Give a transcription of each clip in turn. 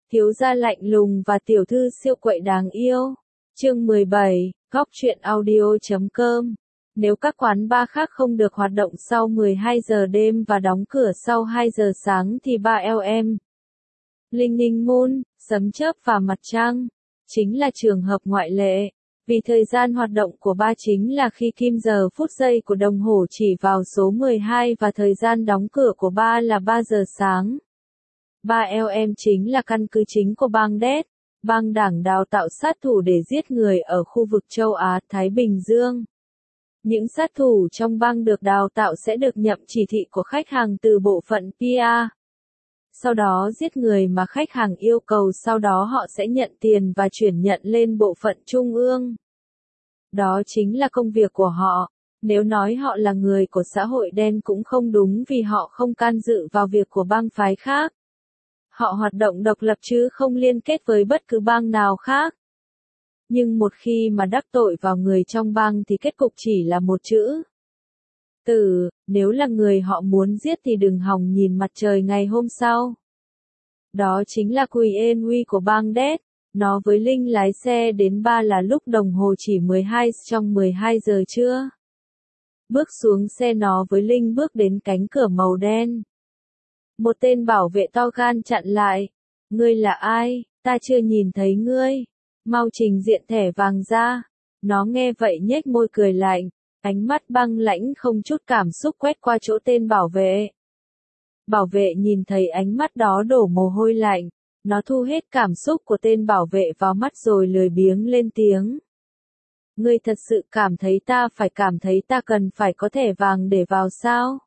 Thiếu gia lạnh lùng và tiểu thư siêu quậy đáng yêu. Chương 17, Góc truyện audio.com. Nếu các quán bar khác không được hoạt động sau 12 giờ đêm và đóng cửa sau 2 giờ sáng thì bar LM, Linh Ninh Moon, Sấm Chớp và Mặt Trăng chính là trường hợp ngoại lệ. Vì thời gian hoạt động của bar chính là khi kim giờ phút giây của đồng hồ chỉ vào số 12 và thời gian đóng cửa của bar là 3 giờ sáng. Bar LM chính là căn cứ chính của bang DET, bang đảng đào tạo sát thủ để giết người ở khu vực châu Á-Thái Bình Dương. Những sát thủ trong bang được đào tạo sẽ được nhậm chỉ thị của khách hàng từ bộ phận PR. Sau đó giết người mà khách hàng yêu cầu, sau đó họ sẽ nhận tiền và chuyển nhận lên bộ phận trung ương. Đó chính là công việc của họ. Nếu nói họ là người của xã hội đen cũng không đúng vì họ không can dự vào việc của bang phái khác. Họ hoạt động độc lập chứ không liên kết với bất cứ bang nào khác. Nhưng một khi mà đắc tội vào người trong bang thì kết cục chỉ là một chữ: tử. Nếu là người họ muốn giết thì đừng hòng nhìn mặt trời ngày hôm sau. Đó chính là Queen Huy của bang DET. Nó với Linh lái xe đến bar là lúc đồng hồ chỉ 12 trong 12 giờ trưa. Bước xuống xe nó với Linh bước đến cánh cửa màu đen. Một tên bảo vệ to gan chặn lại. Ngươi là ai? Ta chưa nhìn thấy ngươi. Mau trình diện thẻ vàng ra. Nó nghe vậy nhếch môi cười lạnh. Ánh mắt băng lãnh không chút cảm xúc quét qua chỗ tên bảo vệ. Bảo vệ nhìn thấy ánh mắt đó đổ mồ hôi lạnh. Nó thu hết cảm xúc của tên bảo vệ vào mắt rồi lười biếng lên tiếng. Ngươi thật sự cảm thấy ta cần phải có thẻ vàng để vào sao?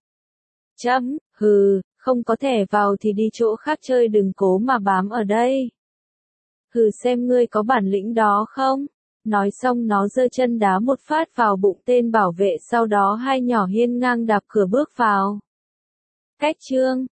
Hừ, không có thẻ vào thì đi chỗ khác chơi, đừng cố mà bám ở đây. Hừ, xem ngươi có bản lĩnh đó không? Nói xong nó giơ chân đá một phát vào bụng tên bảo vệ, sau đó hai nhỏ hiên ngang đạp cửa bước vào. Cách chương